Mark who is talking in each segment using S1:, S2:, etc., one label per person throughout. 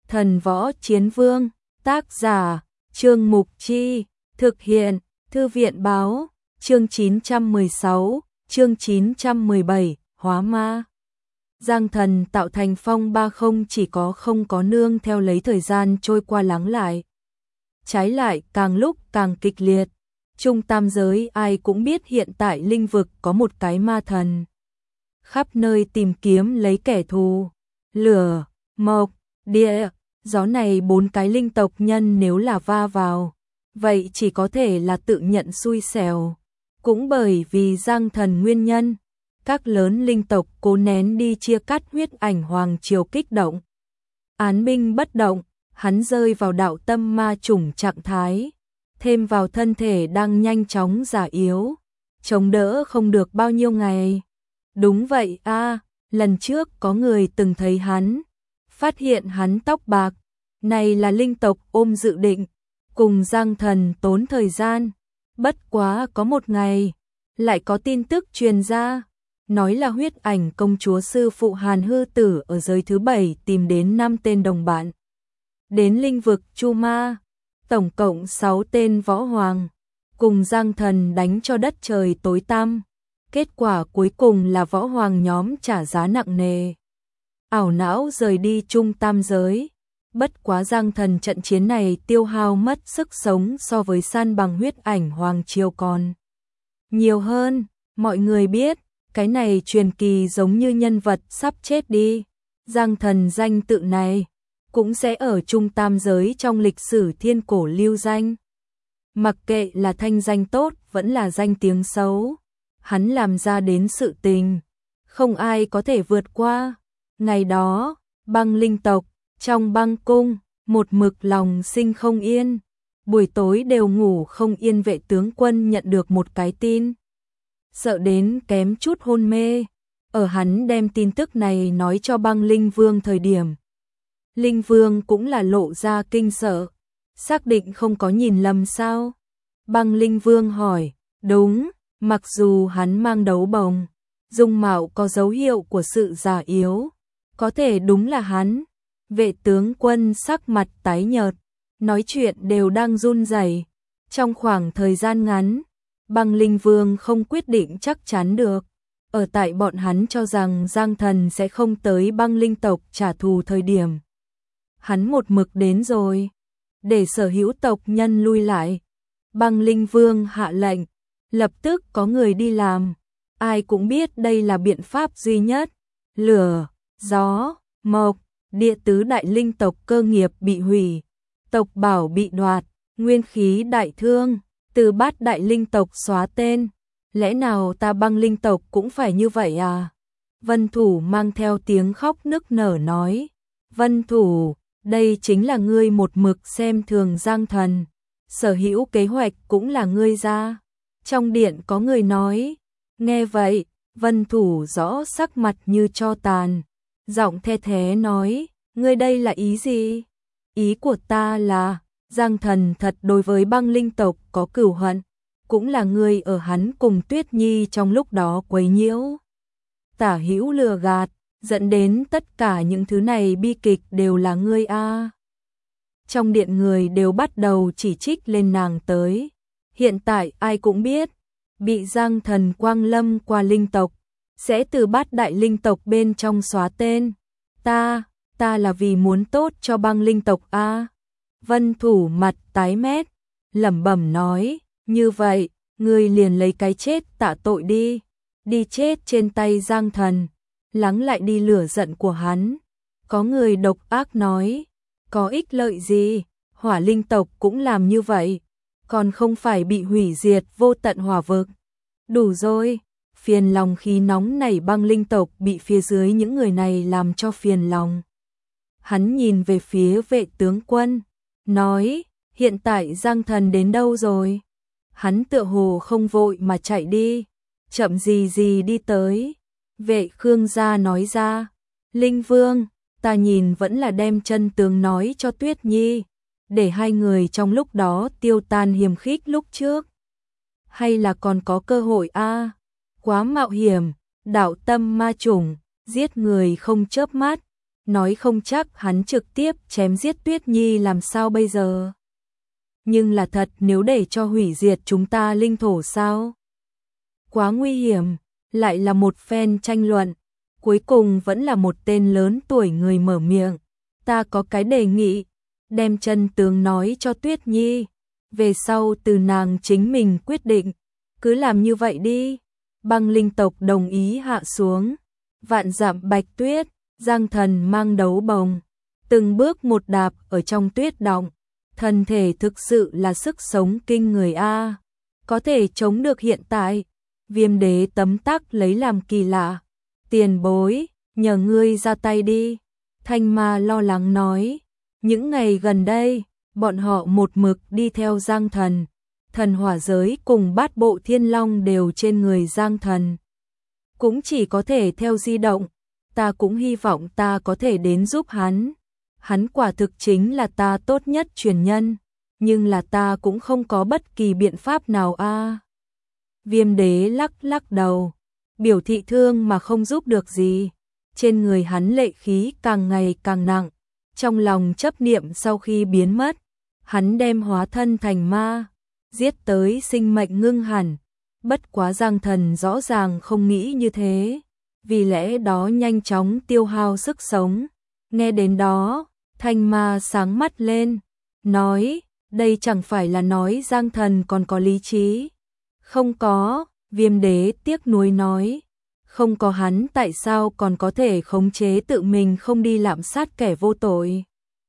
S1: Thần Võ Chiến Vương, tác giả, Trương Mục Chi, thực hiện, Thư viện báo, chương 916, chương 917, Hóa Ma. Giang Thần tạo thành phong ba không chỉ không có nương theo lấy thời gian trôi qua lắng lại. Trái lại càng lúc càng kịch liệt. Trung tam giới ai cũng biết hiện tại linh vực có một cái ma thần. Khắp nơi tìm kiếm lấy kẻ thù. Lửa, mộc, địa, gió này bốn cái linh tộc nhân nếu là va vào, vậy chỉ có thể là tự nhận xui xẻo. Cũng bởi vì Giang Thần nguyên nhân, các lớn linh tộc cố nén đi chia cắt huyết ảnh hoàng triều kích động. Án binh bất động, hắn rơi vào đạo tâm ma chủng trạng thái, thêm vào thân thể đang nhanh chóng già yếu, chống đỡ không được bao nhiêu ngày. Đúng vậy a, lần trước có người từng thấy hắn, phát hiện hắn tóc bạc, này là linh tộc ôm dự định, cùng Giang Thần tốn thời gian, bất quá có một ngày, lại có tin tức truyền ra, nói là huyết ảnh công chúa sư phụ Hàn Hư Tử ở giới thứ 7 tìm đến 5 tên đồng bạn. Đến linh vực Chu Ma, tổng cộng 6 tên võ hoàng, cùng Giang Thần đánh cho đất trời tối tăm. Kết quả cuối cùng là võ hoàng nhóm trả giá nặng nề. Ảo não rời đi trung tam giới. Bất quá Giang Thần trận chiến này tiêu hao mất sức sống so với san bằng huyết ảnh hoàng triều còn nhiều hơn. Mọi người biết, cái này truyền kỳ giống như nhân vật sắp chết đi. Giang Thần danh tự này cũng sẽ ở trung tam giới trong lịch sử thiên cổ lưu danh. Mặc kệ là thanh danh tốt vẫn là danh tiếng xấu, hắn làm ra đến sự tình, không ai có thể vượt qua. Ngày đó, băng linh tộc, trong băng cung, một mực lòng sinh không yên, buổi tối đều ngủ không yên. Vệ tướng quân nhận được một cái tin, sợ đến kém chút hôn mê. Ở hắn đem tin tức này nói cho băng linh vương thời điểm, linh vương cũng là lộ ra kinh sợ, xác định không có nhìn lầm sao? Băng linh vương hỏi, đúng, mặc dù hắn mang đấu bồng, dung mạo có dấu hiệu của sự già yếu, có thể đúng là hắn. Vệ tướng quân sắc mặt tái nhợt, nói chuyện đều đang run rẩy. Trong khoảng thời gian ngắn, băng linh vương không quyết định chắc chắn được. Ở tại bọn hắn cho rằng Giang Thần sẽ không tới băng linh tộc trả thù thời điểm, hắn một mực đến rồi. Để sở hữu tộc nhân lui lại, băng linh vương hạ lệnh, lập tức có người đi làm. Ai cũng biết đây là biện pháp duy nhất. Lửa, gió, mộc, địa tứ đại linh tộc cơ nghiệp bị hủy, tộc bảo bị đoạt, nguyên khí đại thương, từ bát đại linh tộc xóa tên. Lẽ nào ta băng linh tộc cũng phải như vậy à? Vân Thủ mang theo tiếng khóc nức nở nói, Vân Thủ, đây chính là ngươi một mực xem thường Giang Thần, sở hữu kế hoạch cũng là ngươi ra. Trong điện có người nói. Nghe vậy, Vân Thủ rõ sắc mặt như tro tàn, giọng the thế nói, ngươi đây là ý gì? Ý của ta là, Giang Thần thật đối với băng linh tộc có cửu hận, cũng là ngươi ở hắn cùng Tuyết Nhi trong lúc đó quấy nhiễu, tả hữu lừa gạt, dẫn đến tất cả những thứ này bi kịch đều là ngươi a. Trong điện người đều bắt đầu chỉ trích lên nàng tới. Hiện tại ai cũng biết, bị Giang Thần quang lâm qua linh tộc, sẽ từ bát đại linh tộc bên trong xóa tên. Ta là vì muốn tốt cho băng linh tộc a. Vân Thủ mặt tái mét, lẩm bẩm nói, như vậy, ngươi liền lấy cái chết tạ tội đi, đi chết trên tay Giang Thần, lắng lại đi lửa giận của hắn. Có người độc ác nói, có ích lợi gì, hỏa linh tộc cũng làm như vậy, còn không phải bị hủy diệt vô tận hỏa vực. Đủ rồi, phiền lòng khí nóng nảy băng linh tộc bị phía dưới những người này làm cho phiền lòng. Hắn nhìn về phía vệ tướng quân, nói, hiện tại Giang Thần đến đâu rồi? Hắn tựa hồ không vội mà chạy đi, chậm gì gì đi tới. Vệ Khương gia nói ra, Linh Vương, ta nhìn vẫn là đem chân tướng nói cho Tuyết Nhi, để hai người trong lúc đó tiêu tan hiềm khích lúc trước. Hay là còn có cơ hội a? Quá mạo hiểm, đạo tâm ma chủng, giết người không chớp mắt, nói không chắc hắn trực tiếp chém giết Tuyết Nhi làm sao bây giờ. Nhưng là thật, nếu để cho hủy diệt chúng ta linh thổ sao? Quá nguy hiểm, lại là một phen tranh luận. Cuối cùng vẫn là một tên lớn tuổi người mở miệng. Ta có cái đề nghị, đem chân tướng nói cho Tuyết Nhi. Về sau từ nàng chính mình quyết định, cứ làm như vậy đi. Băng linh tộc đồng ý hạ xuống. Vạn dặm bạch tuyết, Giang Thần mang đấu bồng, từng bước một đạp ở trong tuyết động. Thân thể thực sự là sức sống kinh người a, có thể chống được hiện tại. Viêm đế tấm tắc lấy làm kỳ lạ. Tiền bối, nhờ ngươi ra tay đi. Thanh Ma lo lắng nói. Những ngày gần đây, bọn họ một mực đi theo Giang Thần. Thần hỏa giới cùng bát bộ thiên long đều trên người Giang Thần. Cũng chỉ có thể theo di động. Ta cũng hy vọng ta có thể đến giúp hắn. Hắn quả thực chính là ta tốt nhất truyền nhân. Nhưng là ta cũng không có bất kỳ biện pháp nào a. Viêm đế lắc lắc đầu, biểu thị thương mà không giúp được gì. Trên người hắn lệ khí càng ngày càng nặng. Trong lòng chấp niệm sau khi biến mất, hắn đem hóa thân thành ma, giết tới sinh mệnh ngưng hẳn. Bất quá Giang Thần rõ ràng không nghĩ như thế, vì lẽ đó nhanh chóng tiêu hao sức sống. Nghe đến đó, Thanh Ma sáng mắt lên, nói, đây chẳng phải là nói Giang Thần còn có lý trí. Không có, Viêm đế tiếc nuối nói, không có hắn tại sao còn có thể khống chế tự mình không đi lạm sát kẻ vô tội.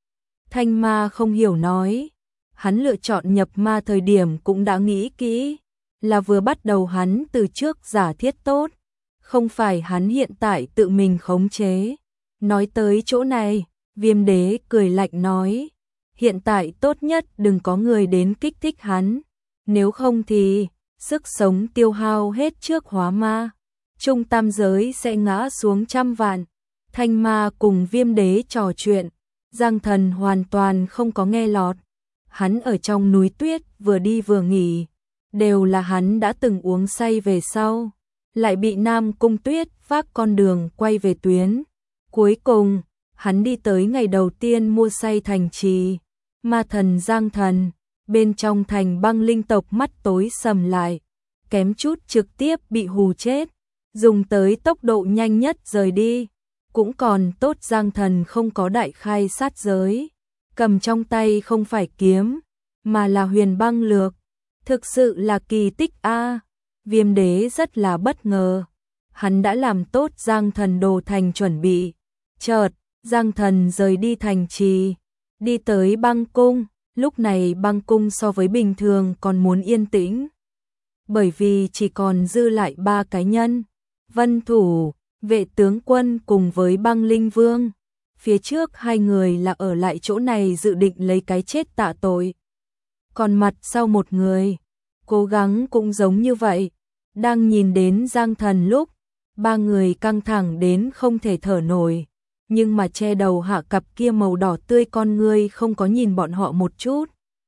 S1: Thanh Ma không hiểu nói, hắn lựa chọn nhập ma thời điểm cũng đã nghĩ kỹ, là vừa bắt đầu hắn từ trước giả thiết tốt, không phải hắn hiện tại tự mình khống chế. Nói tới chỗ này, Viêm đế cười lạnh nói, hiện tại tốt nhất đừng có người đến kích thích hắn, nếu không thì sức sống tiêu hao hết trước hóa ma, trung tam giới sẽ ngã xuống trăm vạn. Thanh Ma cùng Viêm đế trò chuyện, Giang Thần hoàn toàn không có nghe lọt. Hắn ở trong núi tuyết vừa đi vừa nghỉ, đều là hắn đã từng uống say về sau, lại bị Nam Cung Tuyết vác con đường quay về tuyến. Cuối cùng, hắn đi tới ngày đầu tiên mua say thành trì, ma thần Giang Thần, bên trong thành băng linh tộc mắt tối sầm lại, kém chút trực tiếp bị hù chết, dùng tới tốc độ nhanh nhất rời đi. Cũng còn tốt Giang Thần không có đại khai sát giới, cầm trong tay không phải kiếm, mà là huyền băng lược. Thực sự là kỳ tích a. Viêm đế rất là bất ngờ. Hắn đã làm tốt Giang Thần đồ thành chuẩn bị. Chợt, Giang Thần rời đi thành trì, đi tới băng cung. Lúc này băng cung so với bình thường còn muốn yên tĩnh. Bởi vì chỉ còn dư lại 3 cá nhân. Vân Thủ, Vệ tướng quân cùng với Băng Linh Vương. Phía trước 2 người là ở lại chỗ này dự định lấy cái chết tạ tội. Còn mặt sau một người, cố gắng cũng giống như vậy. Đang nhìn đến Giang Thần lúc, 3 người căng thẳng đến không thể thở nổi. Nhưng mà che đầu hạ cặp kia màu đỏ tươi con ngươi không có nhìn bọn họ một chút.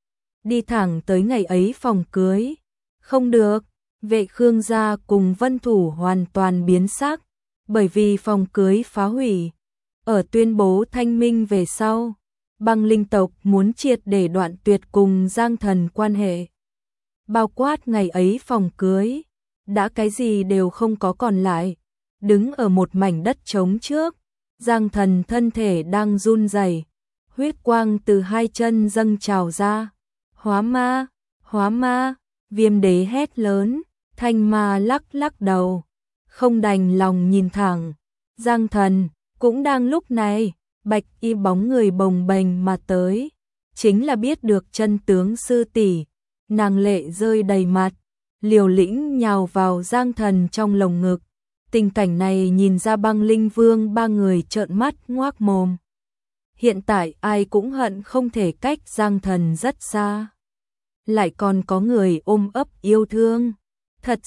S1: Đi thẳng tới ngày ấy phòng cưới. Không được, Vệ Khương gia cùng Vân Thủ hoàn toàn biến sắc. Bởi vì phòng cưới phá hủy. Ở tuyên bố thanh minh về sau, băng linh tộc muốn triệt để đoạn tuyệt cùng Giang Thần quan hệ. Bao quát ngày ấy phòng cưới, đã cái gì đều không có còn lại. Đứng ở một mảnh đất trống trước, Giang Thần thân thể đang run rẩy, huyết quang từ 2 chân dâng trào ra. Hóa ma, hóa ma, Viêm đế hét lớn, Thanh Ma lắc lắc đầu, không đành lòng nhìn thẳng. Giang Thần, cũng đang lúc này, bạch y bóng người bồng bềnh mà tới, chính là biết được chân tướng sư tỷ. Nàng lệ rơi đầy mặt, liều lĩnh nhào vào Giang Thần trong lồng ngực. Tình cảnh này nhìn ra Băng Linh Vương 3 người trợn mắt ngoác mồm. Hiện tại ai cũng hận không thể cách Giang Thần rất xa. Lại còn có người ôm ấp yêu thương. Thật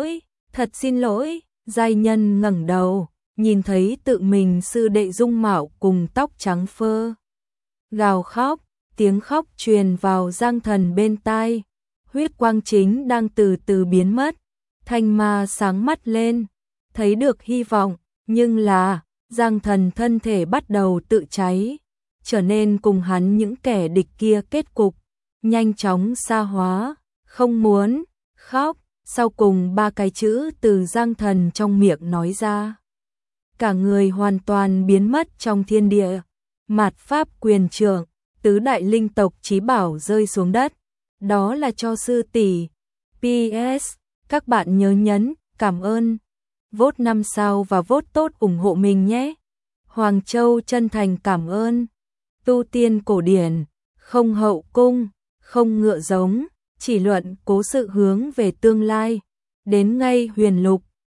S1: xin lỗi, giai nhân ngẩng đầu, nhìn thấy tự mình sư đệ dung mạo cùng tóc trắng phơ. Gào khóc, tiếng khóc truyền vào Giang Thần bên tai. Huyết quang chính đang từ từ biến mất. Thanh Ma sáng mắt lên, thấy được hy vọng, nhưng là Giang Thần thân thể bắt đầu tự cháy, trở nên cùng hắn những kẻ địch kia kết cục, nhanh chóng xa hóa, không muốn, khóc, sau cùng 3 cái chữ từ Giang Thần trong miệng nói ra. Cả người hoàn toàn biến mất trong thiên địa, mạt pháp quyền trưởng, tứ đại linh tộc chí bảo rơi xuống đất, đó là cho sư tỷ. PS, các bạn nhớ nhấn, cảm ơn, vote 5 sao và vote tốt ủng hộ mình nhé. Hoàng Châu chân thành cảm ơn. Tu tiên cổ điển, không hậu cung, không ngựa giống, chỉ luận cố sự hướng về tương lai. Đến ngay huyền lục,